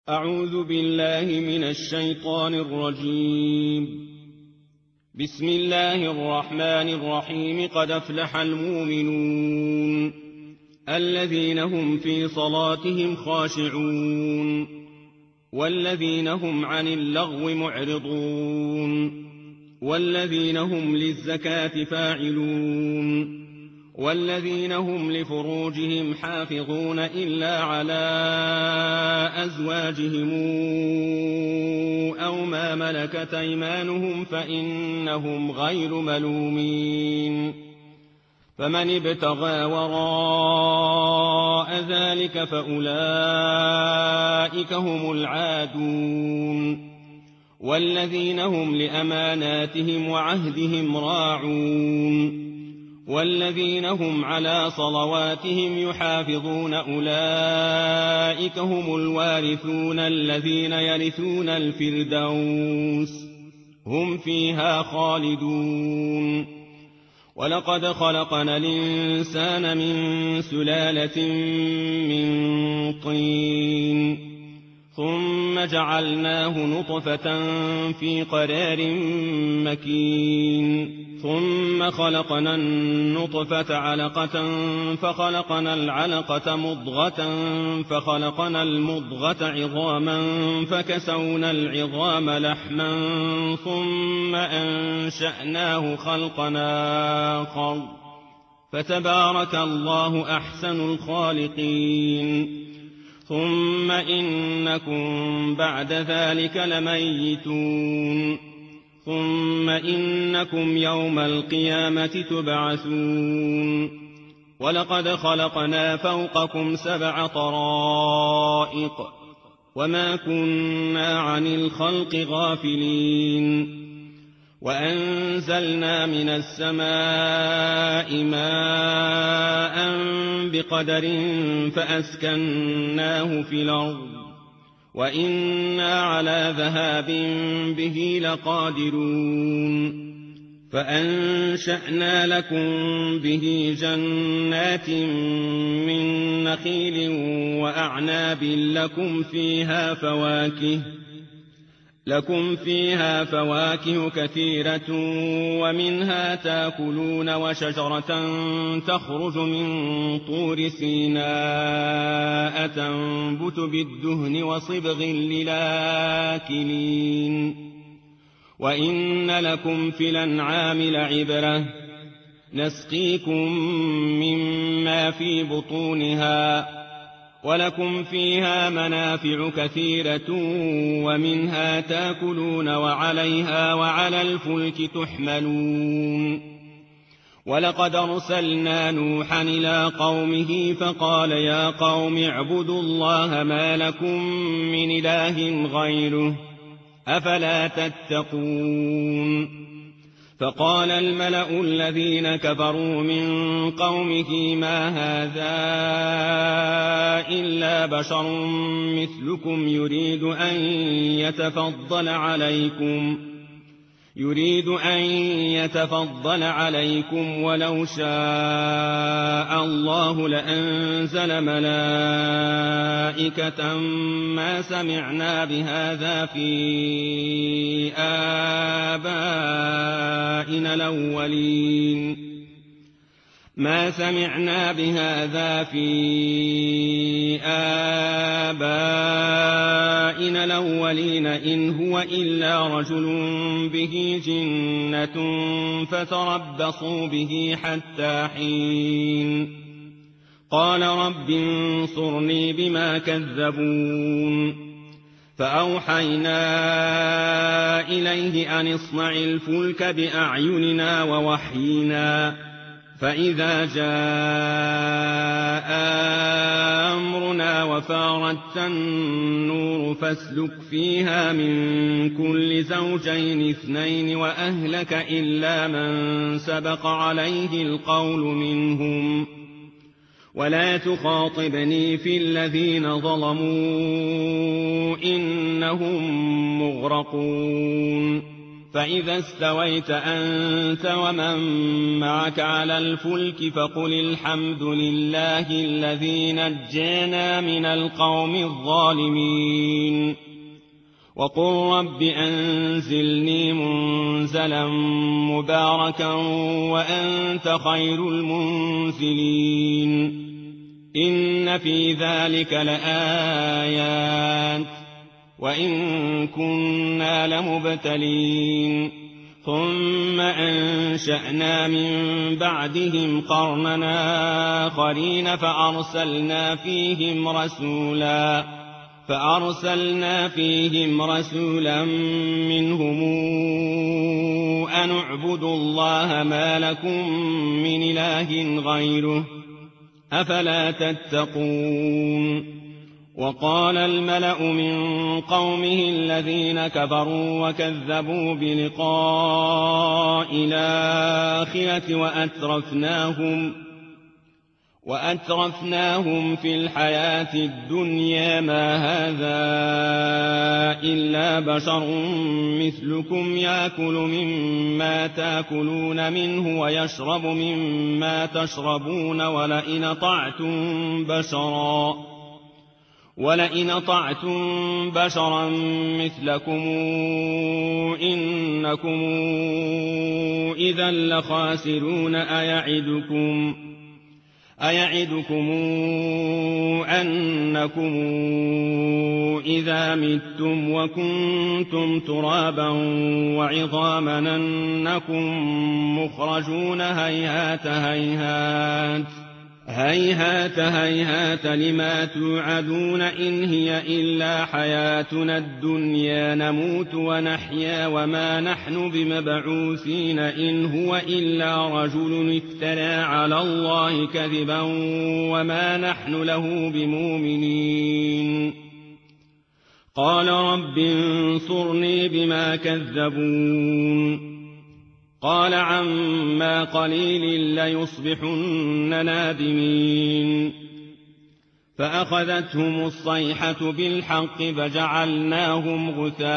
أعوذ بالله من الشيطان الرجيم. بسم الله الرحمن الرحيم. قد أفلح المؤمنون الذين هم في صلاتهم خاشعون والذين هم عن اللغو معرضون والذين هم للزكاة فاعلون والذين هم لفروجهم حافظون إلا على أزواجهم أو ما ملكت أيمانهم فإنهم غير ملومين. فمن ابتغى وراء ذلك فأولئك هم العادون والذين هم لأماناتهم وعهدهم راعون والذين هم على صلواتهم يحافظون أولئك هم الوارثون الذين يرثون الفردوس هم فيها خالدون. ولقد خلقنا الإنسان من سلالة من طين ثم جعلناه نطفة في قرار مكين ثم خلقنا النطفة علقة فخلقنا العلقة مضغة فخلقنا المضغة عظاما فكسونا العظام لحما ثم أنشأناه خلقا آخر فتبارك الله أحسن الخالقين. ثم إنكم بعد ذلك لميتون ثم إنكم يوم القيامة تبعثون. ولقد خلقنا فوقكم 7 طرائق وما كنا عن الخلق غافلين. وأنزلنا من السماء ماء بقدر فأسكناه في الأرض وإنا على ذهاب به لقادرون. فأنشأنا لكم به جنات من نخيل وأعناب لكم فيها فواكه كثيرة ومنها تاكلون وشجرة تخرج من طور سيناء تنبت بالدهن وصبغ للآكلين. وإن لكم في الأنعام لعبرة نسقيكم مما في بطونها ولكم فيها منافع كثيرة ومنها تاكلون وعليها وعلى الفلك تحملون. ولقد أرسلنا نوحا إلى قومه فقال يا قوم اعبدوا الله ما لكم من إله غيره أفلا تتقون. فقال الملأ الذين كفروا من قومه ما هذا إلا بشر مثلكم يريد أن يتفضل عليكم ولو شاء الله لأنزل ملائكة ما سمعنا بهذا في آبائنا الأولين إن هو إلا رجل به جنة فتربصوا به حتى حين. قال رب انصرني بما كذبون. فأوحينا إليه أن اصنع الفلك بأعيننا ووحينا فإذا جاء أمرنا وفارت النور فاسلك فيها من كل زوجين 2 وأهلك إلا من سبق عليه القول منهم ولا تخاطبني في الذين ظلموا إنهم مغرقون. فإذا استويت أنت ومن معك على الفلك فقل الحمد لله الذي نجانا من القوم الظالمين وقل رب أنزلني منزلا مباركا وأنت خير المنزلين إن في ذلك لآيات وإن كنا لمبتلين ثم أنشأنا من بعدهم قرننا آخرين فأرسلنا فيهم رسولا منهم أن اعبدوا الله ما لكم من إله غيره أفلا تتقون وقال الملأ من قومه الذين كفروا وكذبوا بلقاء الآخرة وأترفناهم في الحياة الدنيا ما هذا إلا بشر مثلكم يأكل مما تأكلون منه ويشرب مما تشربون ولئن أطعتم بشرا مثلكم إنكم إذا لخاسرون أيعدكم أنكم إذا متم وكنتم ترابا وعظاما أنكم مخرجون هيهات لما توعدون إن هي إلا حياتنا الدنيا نموت ونحيا وما نحن بمبعوثين إن هو إلا رجل افترى على الله كذبا وما نحن له بمؤمنين قال رب انصرني بما كذبون قال عما قليل ليصبحن نادمين فأخذتهم الصيحة بالحق فجعلناهم غثاء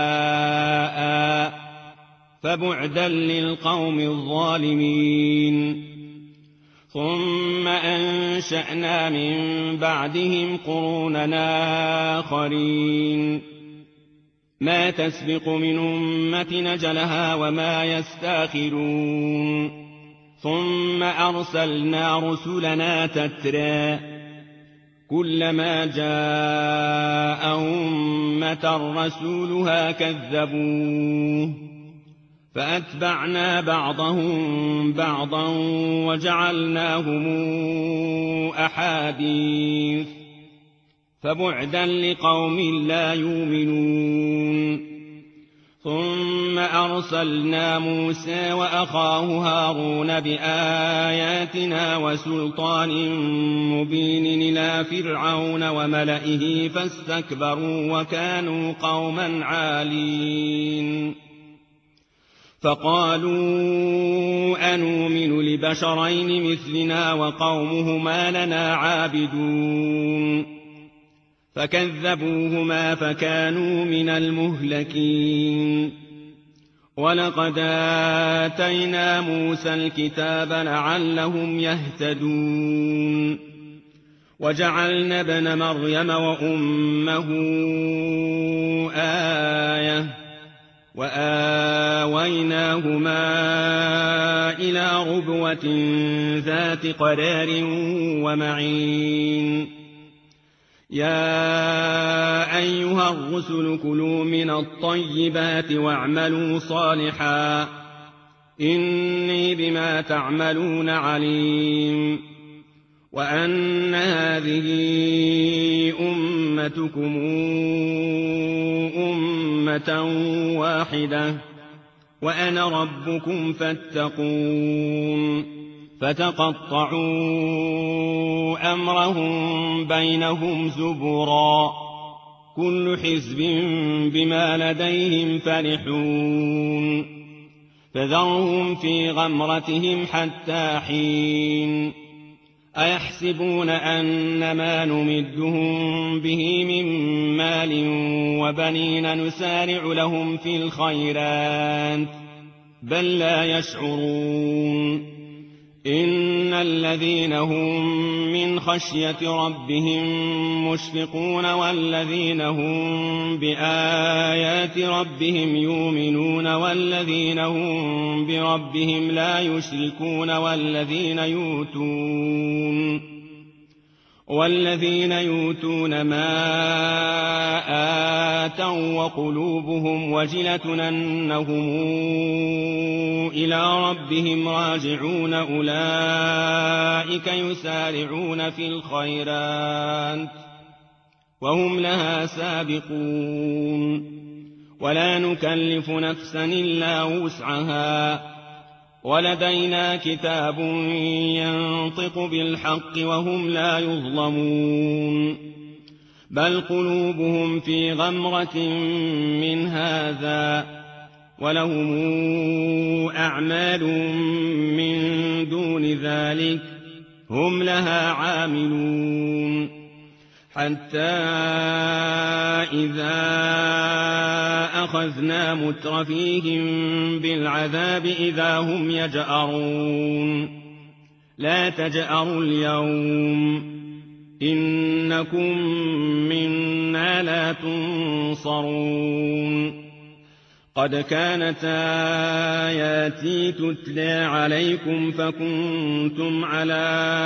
فبعدا للقوم الظالمين ثم أنشأنا من بعدهم قروننا آخرين ما تسبق من أمة نجلها وما يستاخرون ثم أرسلنا رسلنا تترى كلما جاء أمة رسولها كذبوه فأتبعنا بعضهم بعضا وجعلناهم أحاديث فبعدا لقوم لا يؤمنون ثم أرسلنا موسى وأخاه هارون بآياتنا وسلطان مبين إلى فرعون وملئه فاستكبروا وكانوا قوما عالين فقالوا أنؤمن لبشرين مثلنا وقومهما لنا عابدون فكذبوهما فكانوا من المهلكين ولقد آتينا موسى الكتاب لعلهم يهتدون وجعلنا ابن مريم وأمه آية وآويناهما إلى ربوة ذات قرار ومعين يا أيها الرسل كلوا من الطيبات واعملوا صالحا إني بما تعملون عليم وأن هذه أمتكم أمة واحدة وأنا ربكم فاتقون فتقطعوا أمرهم بينهم زبرا كل حزب بما لديهم فرحون فذرهم في غمرتهم حتى حين أيحسبون أن ما نمدهم به من مال وبنين نسارع لهم في الخيرات بل لا يشعرون إن الذين هم من خشية ربهم مشفقون والذين هم بآيات ربهم يؤمنون والذين هم بربهم لا يشركون والذين يؤتون ما آتوا وقلوبهم وجلة أنهم إلى ربهم راجعون أولئك يسارعون في الخيرات وهم لها سابقون ولا نكلف نفسا إلا وسعها ولدينا كتاب ينطق بالحق وهم لا يظلمون بل قلوبهم في غمرة من هذا ولهم أعمال من دون ذلك هم لها عاملون حتى إذا أخذنا مترفيهم بالعذاب إذا هم يجأرون لا تجأروا اليوم إنكم منا لا تنصرون قد كانت آياتي تتلى عليكم فكنتم على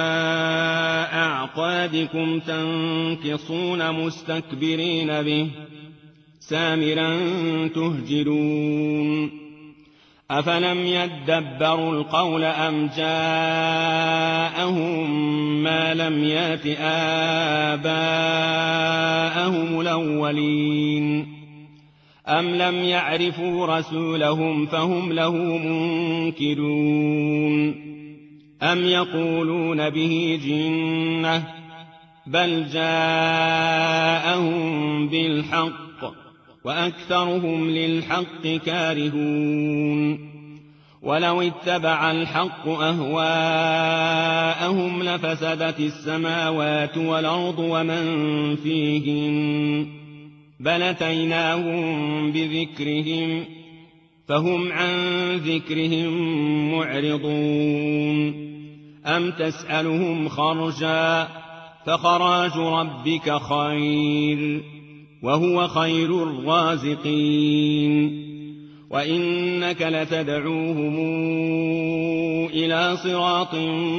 أعقابكم تنكصون مستكبرين به سامرا تهجرون أفلم يدبروا القول أم جاءهم ما لم يأت آباءهم الأولين أم لم يعرفوا رسولهم فهم له منكرون أم يقولون به جنة بل جاءهم بالحق وأكثرهم للحق كارهون ولو اتبع الحق أهواءهم لفسدت السماوات والأرض ومن فيهن بل أتيناهم بذكرهم فهم عن ذكرهم معرضون أم تسألهم خرجا فخراج ربك خير وهو خير الرازقين وإنك لتدعوهم إلى صراط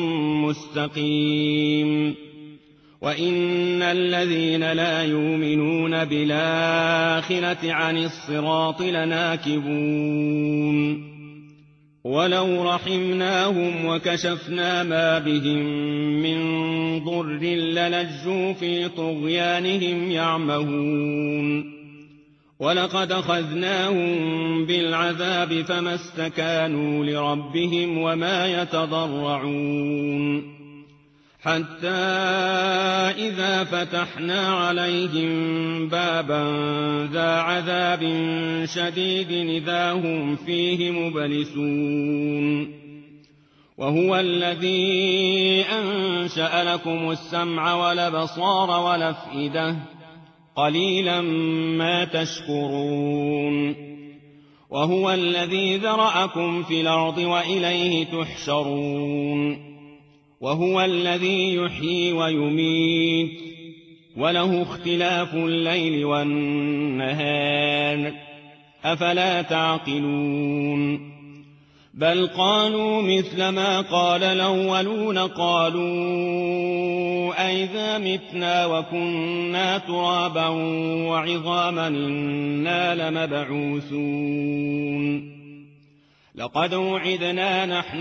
مستقيم وإن الذين لا يؤمنون بالآخرة عن الصراط لناكبون ولو رحمناهم وكشفنا ما بهم من ضر للجوا في طغيانهم يعمهون ولقد أخذناهم بالعذاب فما استكانوا لربهم وما يتضرعون حتى إذا فتحنا عليهم بابا ذا عذاب شديد إذا هم فيه مبلسون وهو الذي أنشأ لكم السمع والأبصار والأفئدة قليلا ما تشكرون وهو الذي ذرأكم في الأرض وإليه تحشرون وهو الذي يحيي ويميت وله اختلاف الليل والنهار أفلا تعقلون بل قالوا مثل ما قال الأولون قالوا أئذا متنا وكنا ترابا وعظاما إنا لمبعوثون لقد وعدنا نحن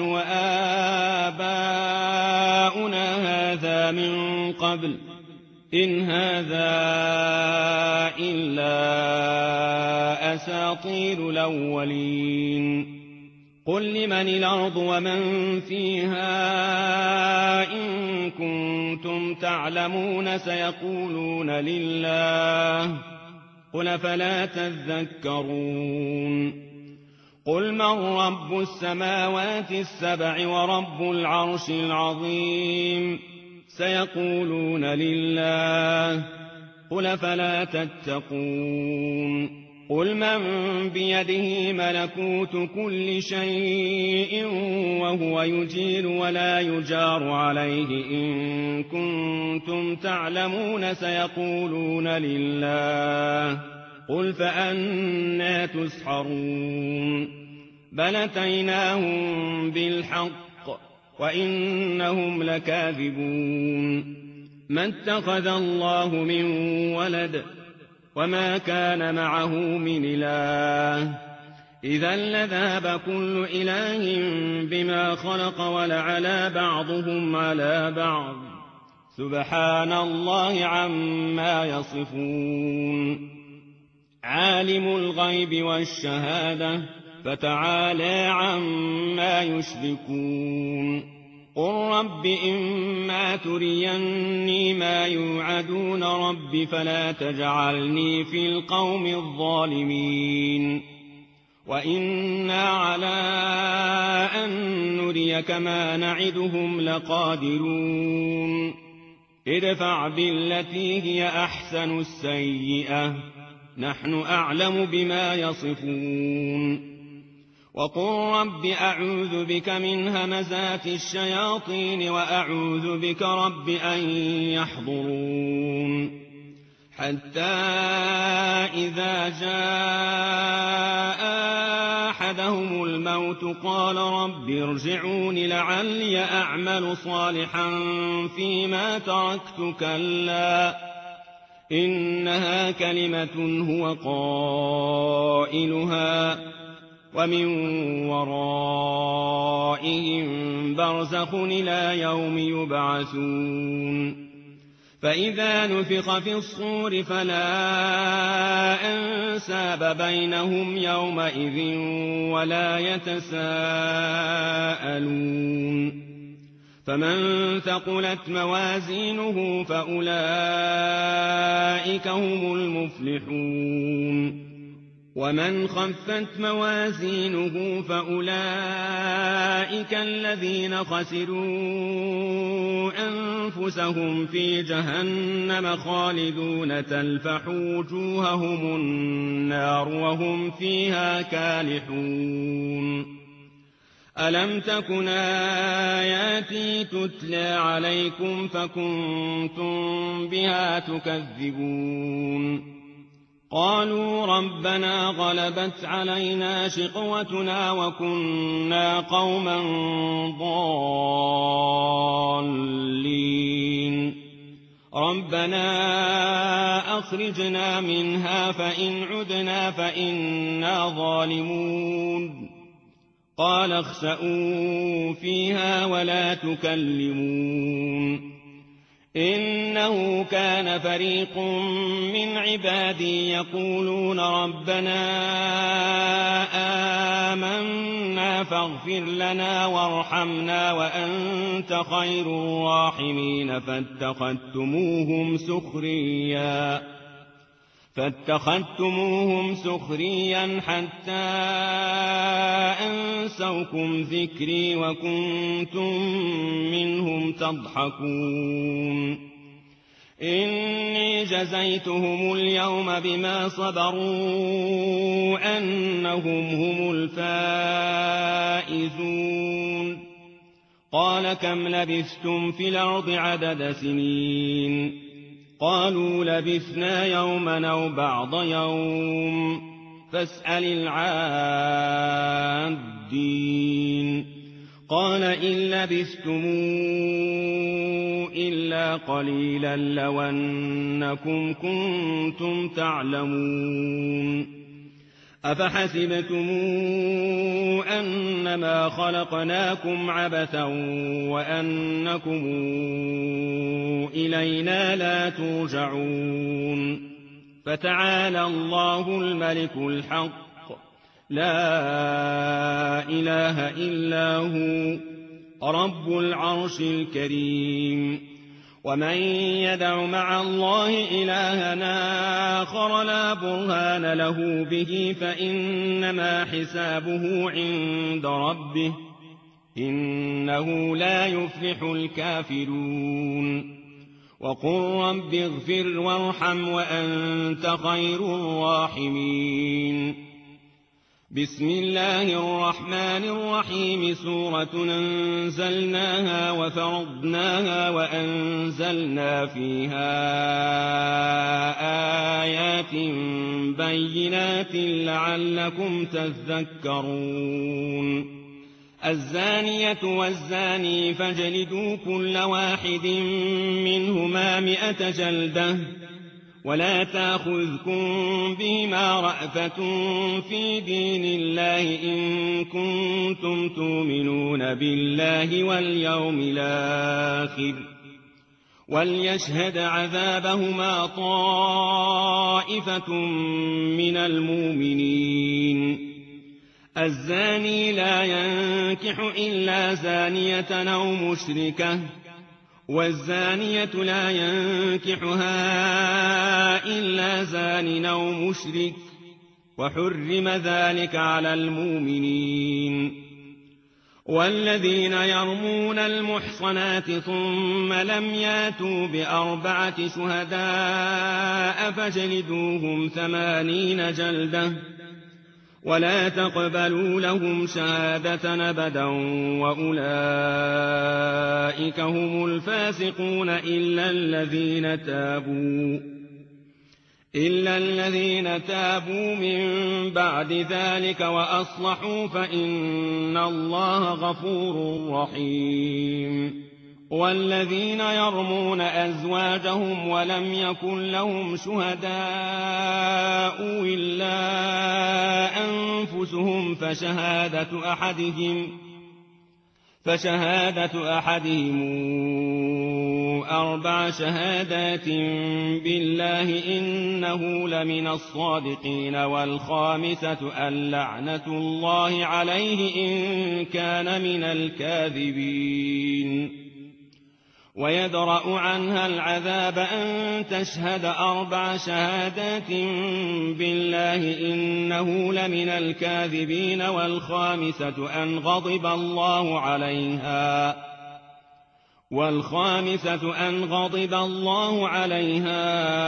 وآباؤنا هذا من قبل إن هذا إلا أساطير الأولين قل لمن الأرض ومن فيها إن كنتم تعلمون سيقولون لله قل فلا تذكرون قل من رب السماوات السبع ورب العرش العظيم سيقولون لله قل فلا تتقون قل من بيده ملكوت كل شيء وهو يجير ولا يجار عليه إن كنتم تعلمون سيقولون لله قل فأنى تسحرون بل أتيناهم بالحق وإنهم لكاذبون ما اتخذ الله من ولد وما كان معه من إله إذا لذهب كل إله بما خلق ولعلى بعضهم على بعض سبحان الله عما يصفون عالم الغيب والشهادة فتعالى عما يشركون قل رب إما تريني ما يوعدون رب فلا تجعلني في القوم الظالمين وإنا على أن نريك ما نعدهم لقادرون ادفع بالتي هي أحسن السيئة نحن أعلم بما يصفون وقل رب أعوذ بك من همزات الشياطين وأعوذ بك رب أن يحضرون حتى إذا جاء أحدهم الموت قال رب ارجعون لعلي أعمل صالحا فيما تركت كلا إنها كلمة هو قائلها ومن ورائهم برزخ إلى يوم يبعثون فإذا نفخ في الصور فلا أنساب بينهم يومئذ ولا يتساءلون فمن ثقلت موازينه فأولئك هم المفلحون ومن خفت موازينه فأولئك الذين خسروا أنفسهم في جهنم خالدون تلفح وجوههم النار وهم فيها كالحون ألم تكن آياتي تتلى عليكم فكنتم بها تكذبون قالوا ربنا غلبت علينا شقوتنا وكنا قوما ضالين ربنا أخرجنا منها فإن عدنا فإنا ظالمون قال اخسئوا فيها ولا تكلمون إنه كان فريق من عبادي يقولون ربنا آمنا فاغفر لنا وارحمنا وأنت خير الراحمين فاتخذتموهم سخريا حتى أنسوكم ذكري وكنتم منهم تضحكون إني جزيتهم اليوم بما صبروا أنهم هم الفائزون قال كم لبثتم في الأرض عدد سنين قالوا لبثنا يوما أو بعض يوم فاسأل العادين قال إن لبثتم إلا قليلا لو أنكم كنتم تعلمون أفحسبتم أنما خلقناكم عبثا وأنكم إلينا لا ترجعون فتعالى الله الملك الحق لا إله إلا هو رب العرش الكريم ومن يدع مع الله إلها آخر لا برهان له به فإنما حسابه عند ربه إنه لا يفلح الكافرون وقل رب اغفر وارحم وأنت خير الراحمين بسم الله الرحمن الرحيم سورة أنزلناها وفرضناها وأنزلنا فيها آيات بينات لعلكم تذكرون الزانية والزاني فاجلدوا كل واحد منهما 100 جلدة ولا تأخذكم بهما رأفة في دين الله إن كنتم تؤمنون بالله واليوم الآخر وليشهد عذابهما طائفة من المؤمنين الزاني لا ينكح إلا زانية أو مشركة والزانية لا ينكحها إلا زان أو مشرك وحرم ذلك على المؤمنين والذين يرمون المحصنات ثم لم ياتوا ب4 شهداء فاجلدوهم 80 جلدة ولا تقبلوا لهم شهادة أبدا وأولئك هم الفاسقون إلا الذين تابوا من بعد ذلك وأصلحوا فإن الله غفور رحيم والذين يرمون أزواجهم ولم يكن لهم شهداء إلا أنفسهم فشهادة أحدهم 4 شهادات بالله إنه لمن الصادقين والخامسة اللعنة الله عليه إن كان من الكاذبين ويدرأ عنها العذاب أن تشهد 4 شهادات بالله إنه لمن الكاذبين والخامسة أن غضب الله عليها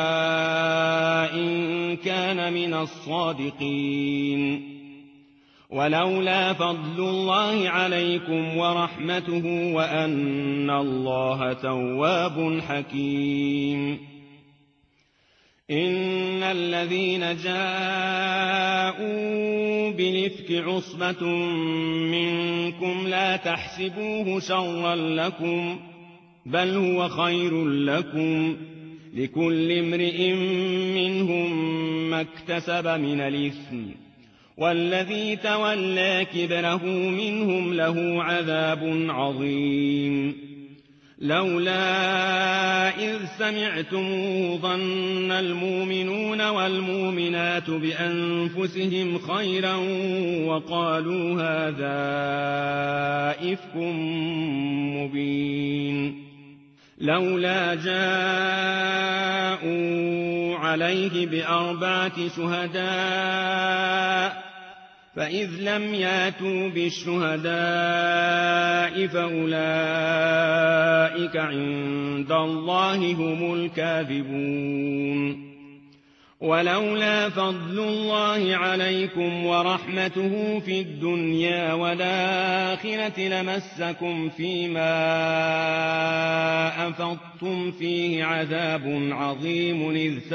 إن كان من الصادقين ولولا فضل الله عليكم ورحمته وأن الله تواب حكيم إن الذين جاءوا بالإفك عصبة منكم لا تحسبوه شرا لكم بل هو خير لكم لكل امرئ منهم ما اكتسب من الإثم والذي تولى كبره منهم له عذاب عظيم لولا إذ سمعتموه ظن المؤمنون والمؤمنات بأنفسهم خيرا وقالوا هذا إفك مبين لولا جاءوا عليه ب4 شهداء فإذ لم ياتوا بالشهداء فأولئك عند الله هم الكاذبون ولولا فضل الله عليكم ورحمته في الدنيا والآخرة لمسكم فيما أفضتم فيه عذاب عظيم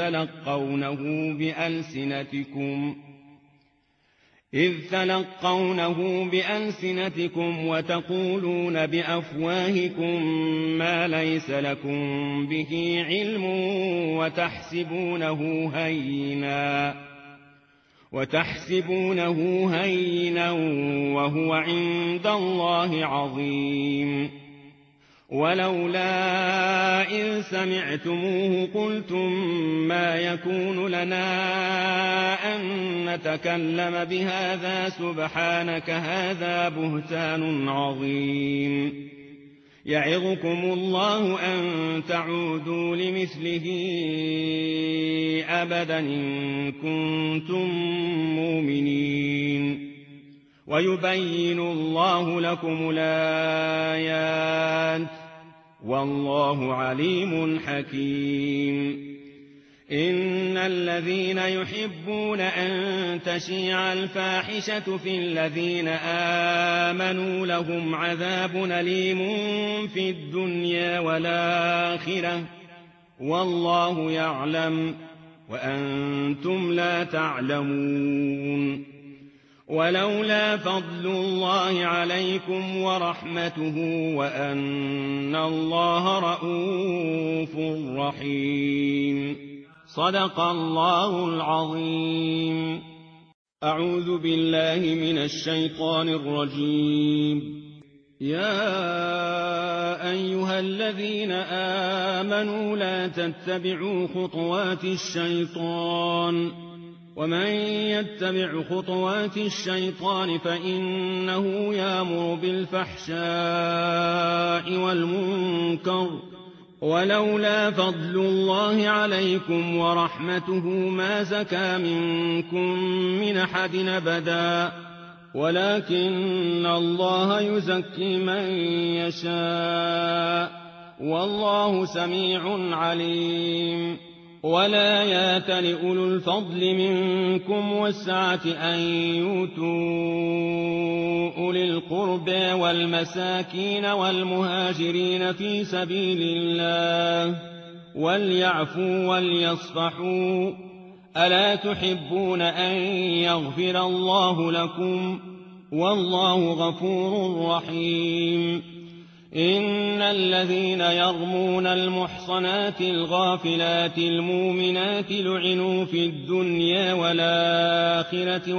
إذ تلقونه بألسنتكم وتقولون بأفواهكم ما ليس لكم به علم وتحسبونه هينا وهو عند الله عظيم ولولا إذ سمعتموه قلتم ما يكون لنا أن نتكلم بهذا سبحانك هذا بهتان عظيم يعظكم الله أن تعودوا لمثله أبدا إن كنتم مؤمنين ويبين الله لكم الآيات والله عليم حكيم. إن الذين يحبون أن تشيع الفاحشة في الذين آمنوا لهم عذاب أليم في الدنيا والآخرة والله يعلم وأنتم لا تعلمون. ولولا فضل الله عليكم ورحمته وأن الله رءوف رحيم. صدق الله العظيم. أعوذ بالله من الشيطان الرجيم. يا أيها الذين آمنوا لا تتبعوا خطوات الشيطان ومن يتبع خطوات الشيطان فإنه يأمر بالفحشاء والمنكر ولولا فضل الله عليكم ورحمته ما زكى منكم من أحد أبدا ولكن الله يزكي من يشاء والله سميع عليم. ولا يأتل أولو الفضل منكم والسعة أن يؤتوا أولي القربى والمساكين والمهاجرين في سبيل الله وليعفوا وليصفحوا ألا تحبون أن يغفر الله لكم والله غفور رحيم. إن الذين يرمون المحصنات الغافلات المؤمنات لعنوا في الدنيا والآخرة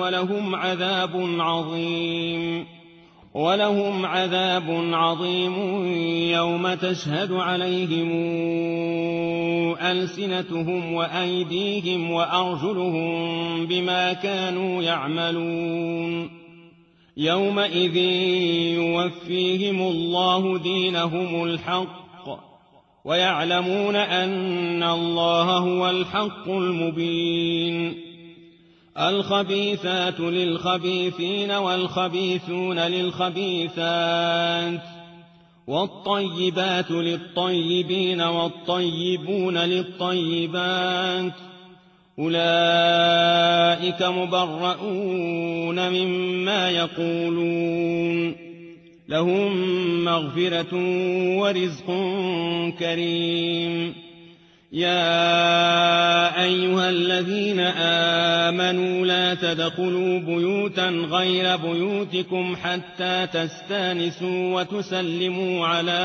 ولهم عذاب عظيم يوم تشهد عليهم ألسنتهم وأيديهم وأرجلهم بما كانوا يعملون. يومئذ يوفيهم الله دينهم الحق ويعلمون أن الله هو الحق المبين. الخبيثات للخبيثين والخبيثون للخبيثات والطيبات للطيبين والطيبون للطيبات أولئك مبرؤون مما يقولون لهم مغفرة ورزق كريم. يا أيها الذين آمنوا لا تدخلوا بيوتا غير بيوتكم حتى تستانسوا وتسلموا على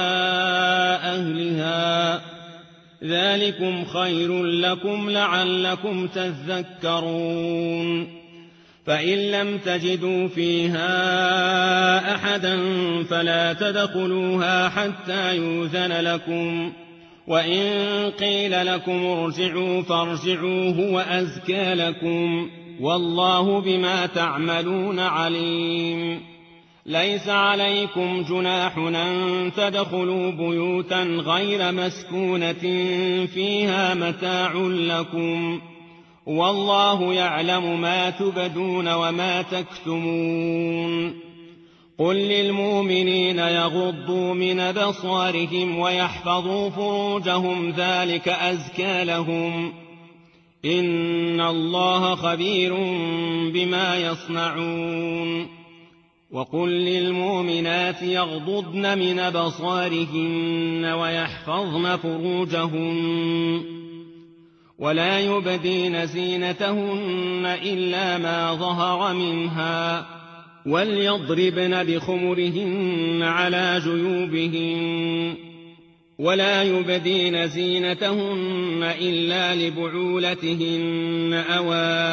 أهلها ذلكم خير لكم لعلكم تذكرون. فإن لم تجدوا فيها أحدا فلا تدخلوها حتى يؤذن لكم وإن قيل لكم ارجعوا فارجعوا هو أزكى لكم والله بما تعملون عليم. ليس عليكم جناح أن تدخلوا بيوتا غير مسكونة فيها متاع لكم والله يعلم ما تبدون وما تكتمون. قل للمؤمنين يغضوا من أبصارهم ويحفظوا فروجهم ذلك أزكى لهم إن الله خبير بما يصنعون. وقل للمؤمنات يغضضن من أبصارهن ويحفظن فروجهن ولا يبدين زينتهن إلا ما ظهر منها وليضربن بخمرهن على جيوبهن ولا يبدين زينتهن إلا لبعولتهن أو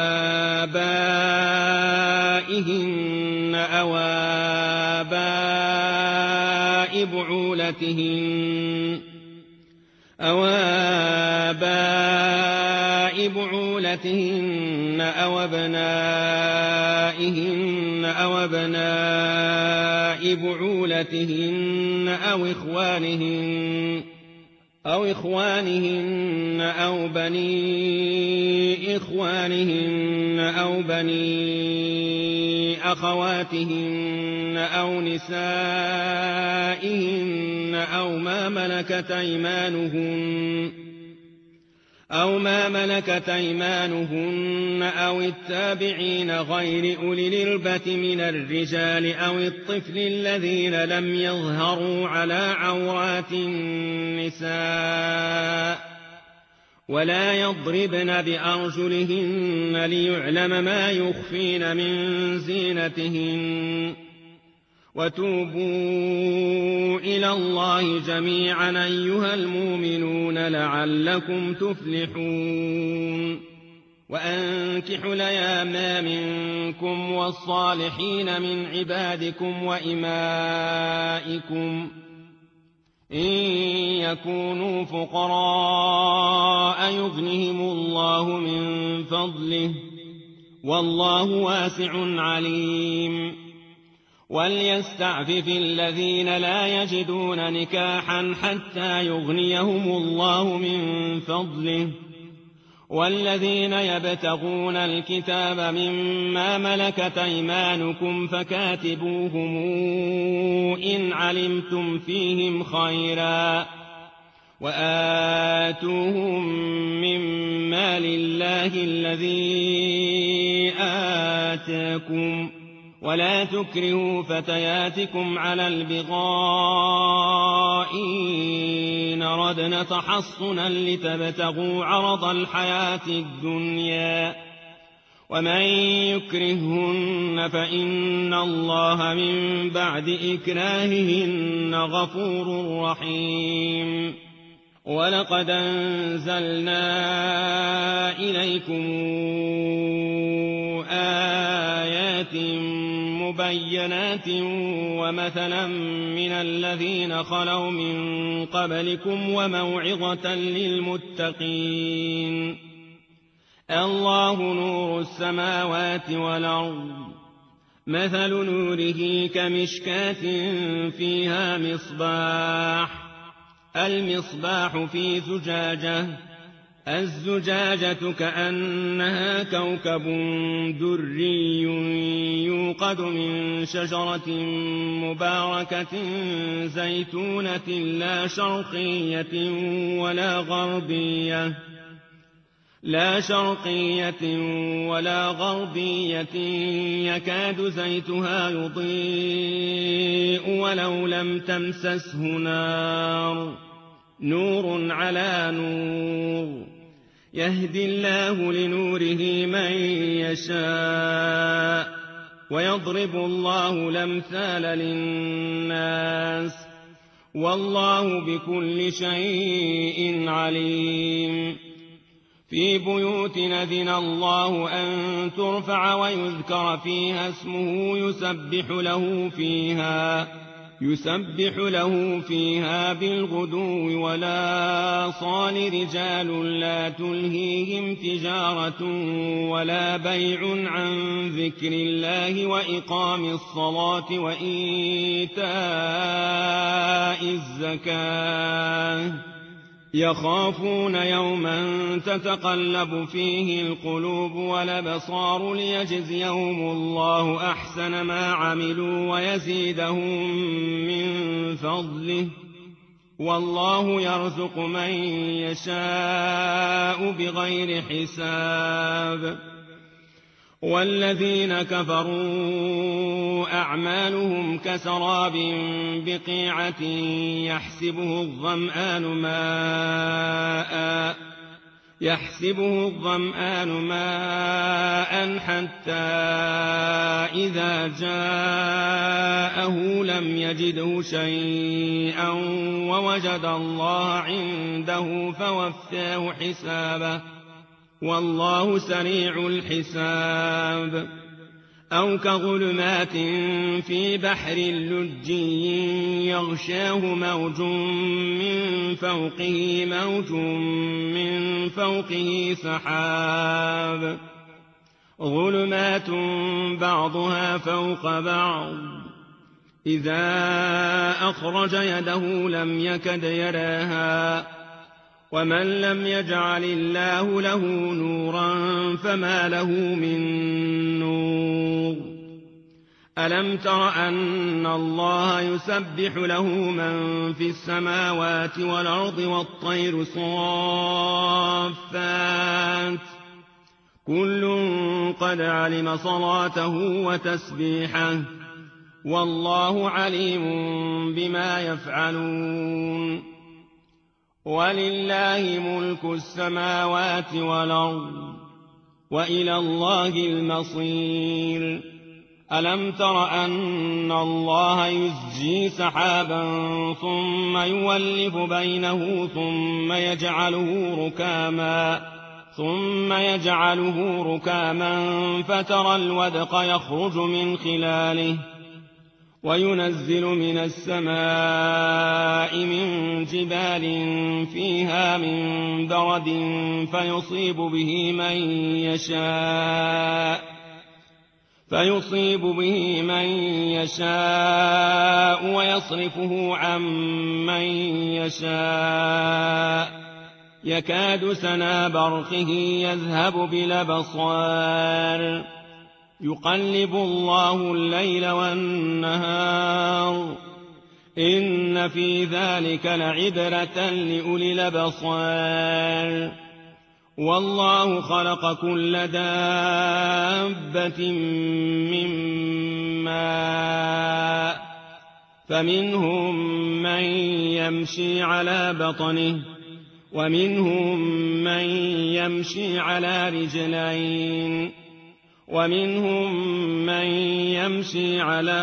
آبائهن أو آباء بعولتهن أو أبنائهن أو أبناء بعولتهن أو إخوانهن أو بني إخوانهن أو بني أخواتهن أو نسائهن أو ما ملكت أيمانهن أو التابعين غير أولي الإربة من الرجال أو الطفل الذين لم يظهروا على عورات النساء ولا يضربن بأرجلهن ليعلم ما يخفين من زينتهن وتوبوا إلى الله جميعا أيها المؤمنون لعلكم تفلحون وأنكحوا الأيام منكم والصالحين من عبادكم وإمائكم إن يكونوا فقراء يغنهم الله من فضله والله واسع عليم وليستعفف الذين لا يجدون نكاحا حتى يغنيهم الله من فضله والذين يبتغون الكتاب مما ملكت أيمانكم فكاتبوهم إن علمتم فيهم خيرا وآتوهم مما لله الذي آتاكم ولا تكرهوا فتياتكم على البغاء إن ردنا تحصنا لتبتغوا عرض الحياة الدنيا ومن يكرههن فإن الله من بعد إكراههن غفور رحيم ولقد أنزلنا إليكم آيات مبينات ومثلا من الذين خلوا من قبلكم وموعظة للمتقين الله نور السماوات والأرض مثل نوره كمشكاة فيها مصباح المصباح في زجاجة الزجاجة كأنها كوكب دري يوقد من شجرة مباركة زيتونة لا شرقية ولا غربية يكاد زيتها يضيء ولو لم تمسسه نار نور على نور يهدي الله لنوره من يشاء ويضرب الله الأمثال للناس والله بكل شيء عليم في بيوت أذن الله أن ترفع ويذكر فيها اسمه يسبح له فيها بالغدو ولا صال رجال لا تلهيهم تجارة ولا بيع عن ذكر الله وإقام الصلاة وإيتاء الزكاة يخافون يوما تتقلب فيه القلوب والأبصار ليجزيهم الله أحسن ما عملوا ويزيدهم من فضله والله يرزق من يشاء بغير حساب والذين كفروا أعمالهم كسراب بقيعة يحسبه الظمآن ماء حتى إذا جاءه لم يجده شيئا ووجد الله عنده فوفاه حسابه والله سريع الحساب أو كظلمات في بحر لجي يغشاه موج من فوقه سحاب ظلمات بعضها فوق بعض إذا أخرج يده لم يكد يراها ومن لم يجعل الله له نورا فما له من نور ألم تر أن الله يسبح له من في السماوات والأرض والطير صافات كل قد علم صلاته وتسبيحه والله عليم بما يفعلون ولله ملك السماوات والأرض وإلى الله المصير ألم تر أن الله يزجي سحابا ثم يولف بينه ثم يجعله ركاما فترى الودق يخرج من خلاله وينزل من السماء من جبال فيها من برد فيصيب به من يشاء ويصرفه عن من يشاء يكاد سنا برقه يذهب بالأبصار يقلب الله الليل والنهار إن في ذلك لعبرة لأولي الأبصار والله خلق كل دابة من ماء فمنهم من يمشي على بطنه ومنهم من يمشي على رجلين ومنهم من يمشي على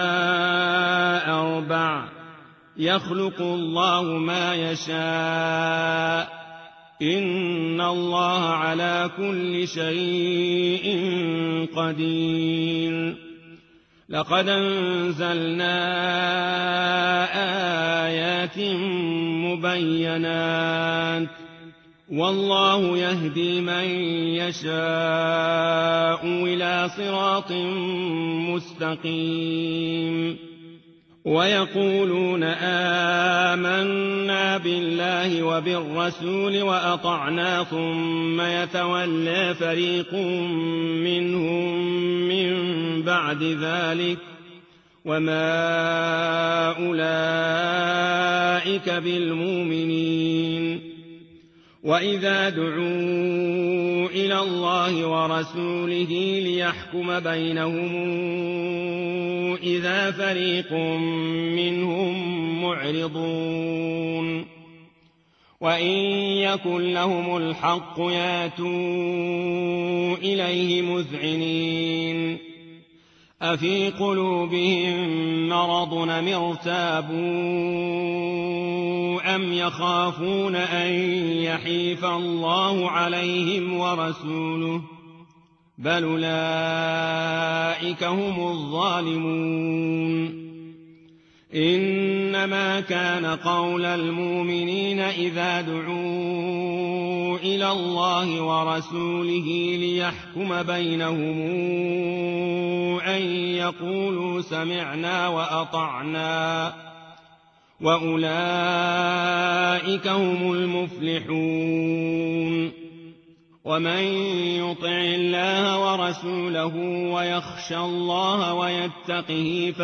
4 يخلق الله ما يشاء إن الله على كل شيء قدير لقد أنزلنا آيات مبينات والله يهدي من يشاء إلى صراط مستقيم ويقولون آمنا بالله وبالرسول وأطعنا ثم يتولى فريق منهم من بعد ذلك وما أولئك بالمؤمنين وإذا دعوا إلى الله ورسوله ليحكم بينهم إذا فريق منهم معرضون وإن يكن لهم الحق ياتوا إليه مذعنين أفي قلوبهم مرض أم ارتابوا أم يخافون أن يحيف الله عليهم ورسوله بل أولئك هم الظالمون إنما كان قول المؤمنين إذا دعوا إلى الله ورسوله ليحكم بينهم أن يقولوا سمعنا وأطعنا وأولئك هم المفلحون ومن يطع الله ورسوله ويخشى الله ويتقه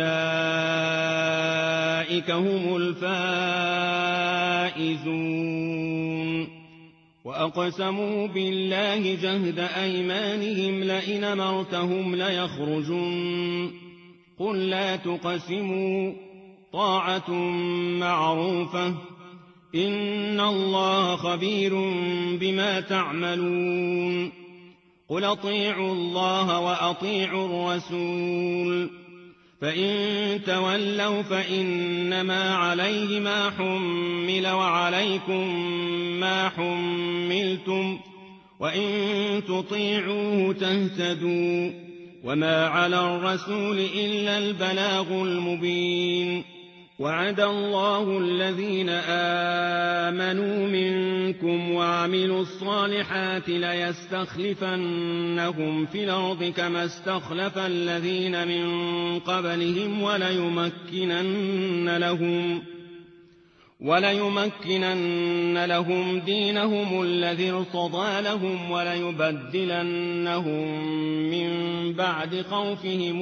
فأولئك هم الفائزون وأقسموا بالله جهد أيمانهم لئن أمرتهم ليخرجن قل لا تقسموا طاعة معروفة إن الله خبير بما تعملون قل أطيعوا الله وأطيعوا الرسول فإن تولوا فإنما عليه ما حمل وعليكم ما حملتم وإن تطيعوه تهتدوا وما على الرسول إلا البلاغ المبين وعد الله الذين آمنوا منكم وعملوا الصالحات ليستخلفنهم في الأرض كما استخلف الذين من وليمكنن لهم دينهم الذي ارتضى لهم وليبدلنهم من بعد خوفهم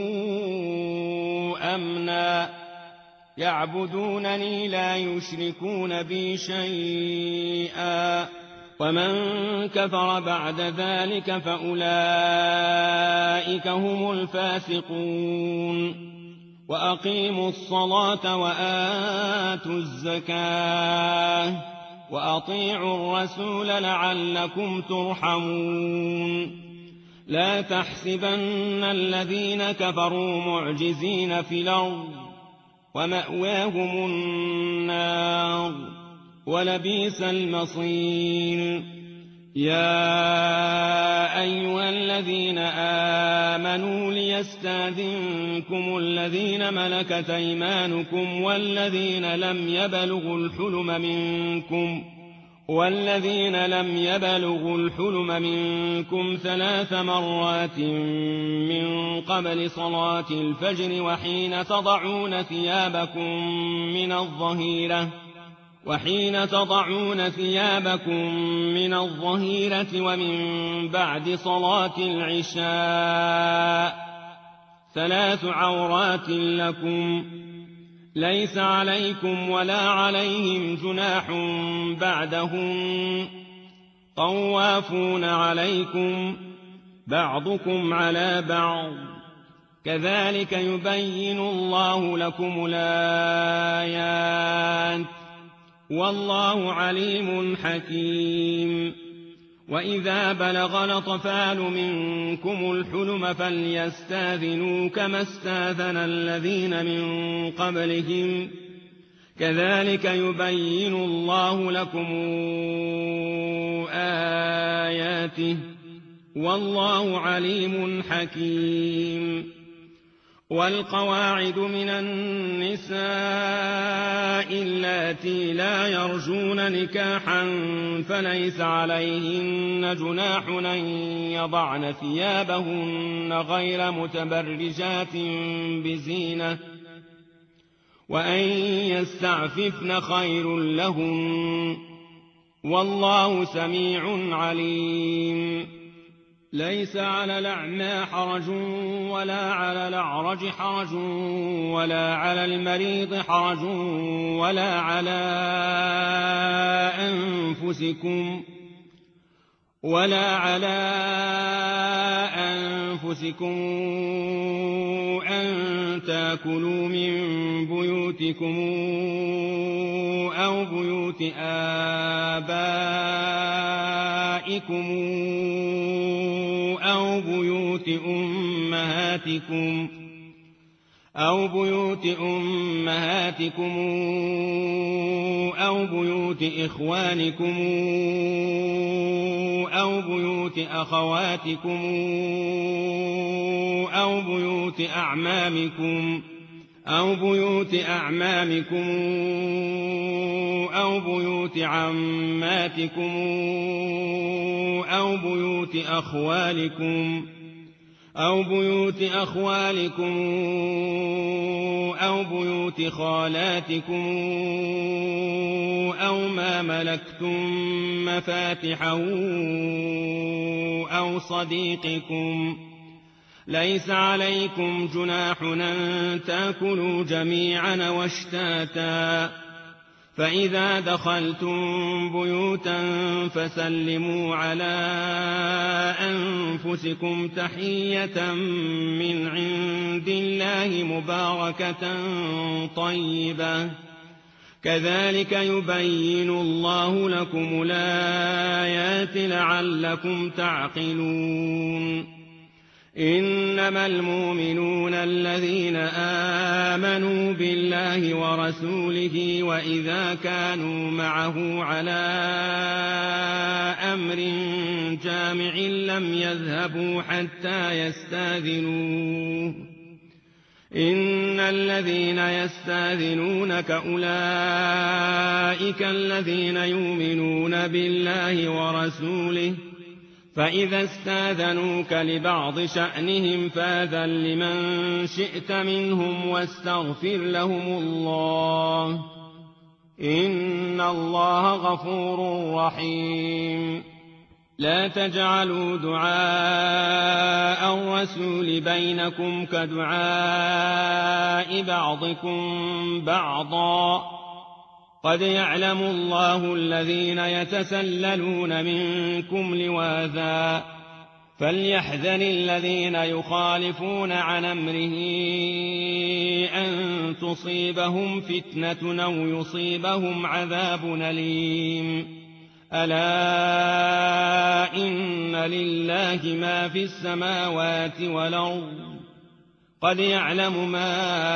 أمنا يعبدونني لا يشركون بي شيئا ومن كفر بعد ذلك فأولئك هم الفاسقون وأقيموا الصلاة وآتوا الزكاة وأطيعوا الرسول لعلكم ترحمون لا تحسبن الذين كفروا معجزين في الأرض ومأواهم النار ولبئس المصير يا أيها الذين آمنوا ليستأذنكم الذين ملكت أيمانكم والذين لم يبلغوا الحلم منكم 3 مرات من قبل صلاة الفجر وحين تضعون ثيابكم من الظهيرة ومن بعد صلاة العشاء 3 عورات لكم ليس عليكم ولا عليهم جناح بعدهم طوافون عليكم بعضكم على بعض كذلك يبين الله لكم الآيات والله عليم حكيم وإذا بلغ الأطفال منكم الحلم فليستأذنوا كما استأذن الذين من قبلهم كذلك يبين الله لكم آياته والله عليم حكيم والقواعد من النساء اللاتي لا يرجون نكاحا فليس عليهن جناح أن يضعن ثيابهن غير متبرجات بزينة وأن يستعففن خير لهن والله سميع عليم ليس على الأعمى حرج ولا على الأعرج حرج ولا على المريض حرج ولا على أنفسكم أن تأكلوا من بيوتكم أو بيوت آبائكم أو بيوت أمهاتكم أو بيوت إخوانكم أو بيوت أخواتكم أو بيوت أعمامكم أو بيوت عماتكم أو بيوت أخوالكم أو بيوت خالاتكم أو ما ملكتم مفاتحه أو صديقكم ليس عليكم جناح أن تأكلوا جميعا واشتاتا فإذا دخلتم بيوتا فسلموا على أنفسكم تحية من عند الله مباركة طيبة كذلك يبين الله لكم الآيات لعلكم تعقلون إنما المؤمنون الذين آمنوا بالله ورسوله وإذا كانوا معه على أمر جامع لم يذهبوا حتى يستأذنوه إن الذين يستأذنونك أولئك الذين يؤمنون بالله ورسوله فإذا استاذنوك لبعض شأنهم فاذن لمن شئت منهم واستغفر لهم الله إن الله غفور رحيم. لا تجعلوا دعاء الرسول بينكم كدعاء بعضكم بعضا قد يعلم الله الذين يتسللون منكم لواذا فليحذر الذين يخالفون عن أمره أن تصيبهم فتنة أو يصيبهم عذاب أليم. ألا إن لله ما في السماوات والأرض قد يعلم ما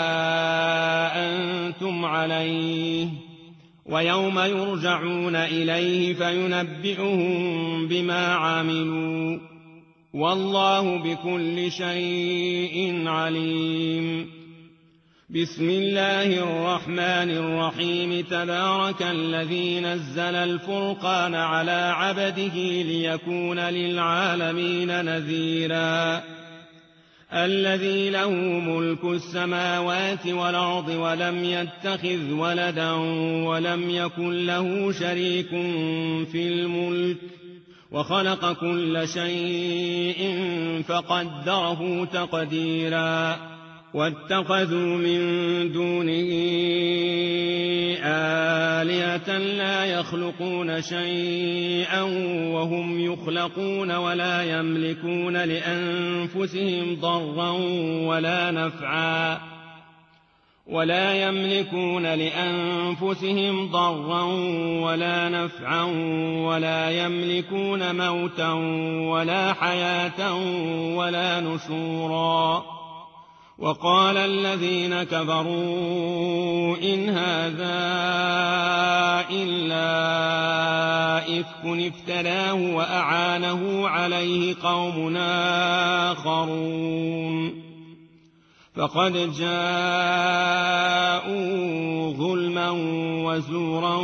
أنتم عليه ويوم يرجعون إليه فينبئهم بما عملوا والله بكل شيء عليم. بسم الله الرحمن الرحيم. تبارك الذي نزل الفرقان على عبده ليكون للعالمين نذيرا. الذي له ملك السماوات والأرض ولم يتخذ ولدا ولم يكن له شريك في الملك وخلق كل شيء فقدره تقديرا. واتخذوا من دونه آلهة لا يخلقون شيئا وهم يخلقون ولا يملكون لأنفسهم ضرا ولا نفعا ولا يملكون موتا ولا حياة ولا نشورا. وقال الذين كفروا إن هذا إلا إفك افتراه وأعانه عليه قوم آخرون فقد جاءوا ظلما وزورا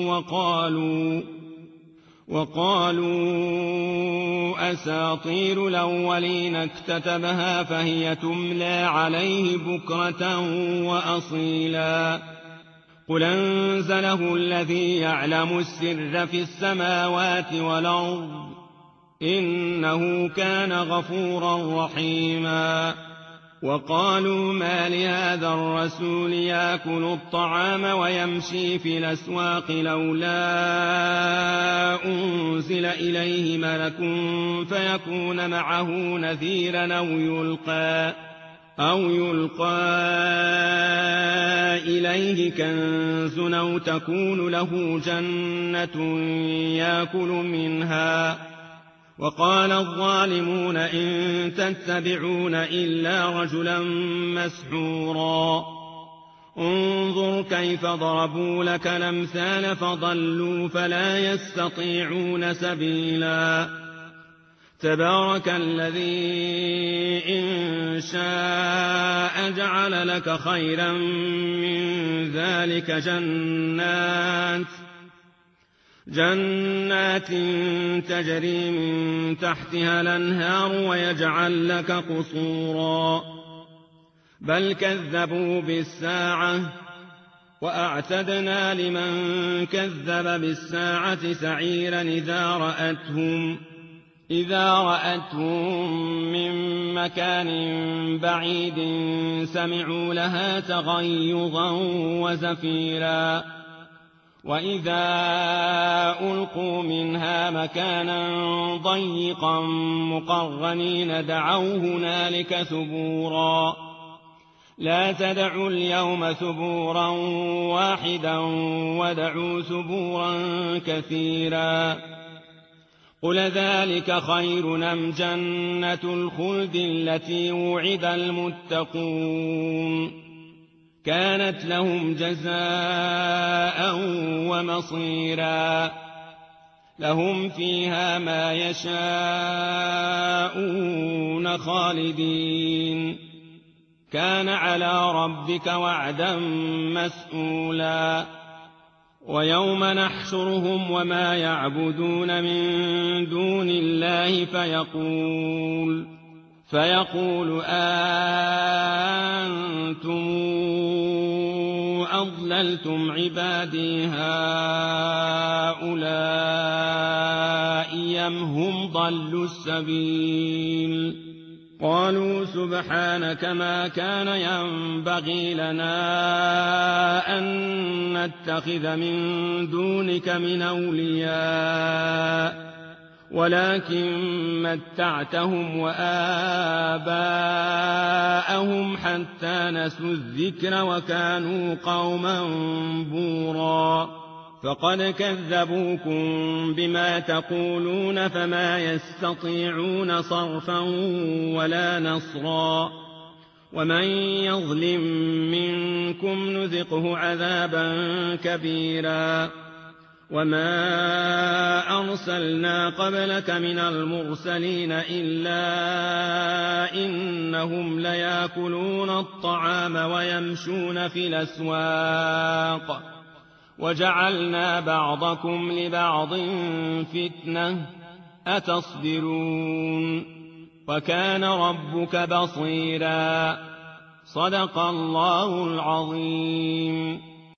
وقالوا أساطير الأولين اكتتبها فهي تملى عليه بكرة وأصيلا. قل أنزله الذي يعلم السر في السماوات والأرض إنه كان غفورا رحيما. وقالوا ما لهذا الرسول يأكل الطعام ويمشي في الأسواق لولا أنزل إليه ملك فيكون معه نذيرا أو يلقى إليه كنز أو تكون له جنة يأكل منها. وقال الظالمون إن تتبعون إلا رجلا مسحورا. انظر كيف ضربوا لك الأمثال فضلوا فلا يستطيعون سبيلا. تبارك الذي إن شاء جعل لك خيرا من ذلك جنات تجري من تحتها الأنهار ويجعل لك قصورا. بل كذبوا بالساعة وأعتدنا لمن كذب بالساعة سعيرا إذا رأتهم من مكان بعيد سمعوا لها تغيظا وزفيرا. وإذا ألقوا منها مكانا ضيقا مقرنين دعوا هنالك ثبورا. لا تدعوا اليوم ثبورا واحدا ودعوا ثبورا كثيرا. قل ذلك خير أم جنة الخلد التي وعد المتقون كانت لهم جزاء ومصيرا. لهم فيها ما يشاءون خالدين كان على ربك وعدا مسئولا. ويوم نحشرهم وما يعبدون من دون الله فيقول أنتم أضللتم عبادي هؤلاء أم هم ضلوا السبيل قالوا سبحانك ما كان ينبغي لنا أن نتخذ من دونك من أولياء ولكن متعتهم وآباءهم حتى نسوا الذكر وكانوا قوما بورا فقد كذبوكم بما تقولون فما يستطيعون صرفا ولا نصرا ومن يظلم منكم نذقه عذابا كبيرا وما أرسلنا قبلك من المرسلين إلا إنهم ليأكلون الطعام ويمشون في الأسواق وجعلنا بعضكم لبعض فتنة أتصبرون وكان ربك بصيرا صدق الله العظيم.